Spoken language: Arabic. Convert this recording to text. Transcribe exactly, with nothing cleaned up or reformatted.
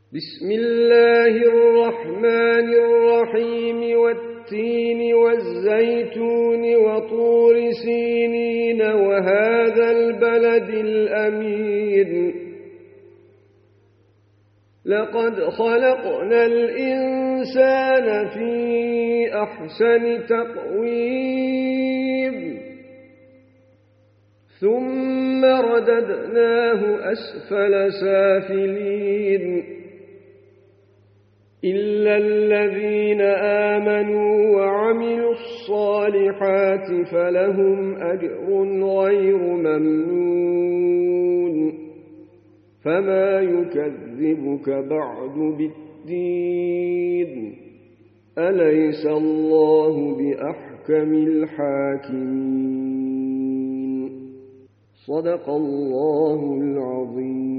بسم الله الرحمن الرحيم والتين والزيتون وطور سينين وهذا البلد الأمين لقد خلقنا الإنسان في أحسن تقويم ثم رددناه أسفل سافلين إلا الذين آمنوا وعملوا الصالحات فلهم أجر غير ممنون فما يكذبك بعد بالدين أليس الله بأحكم الحاكمين صدق الله العظيم.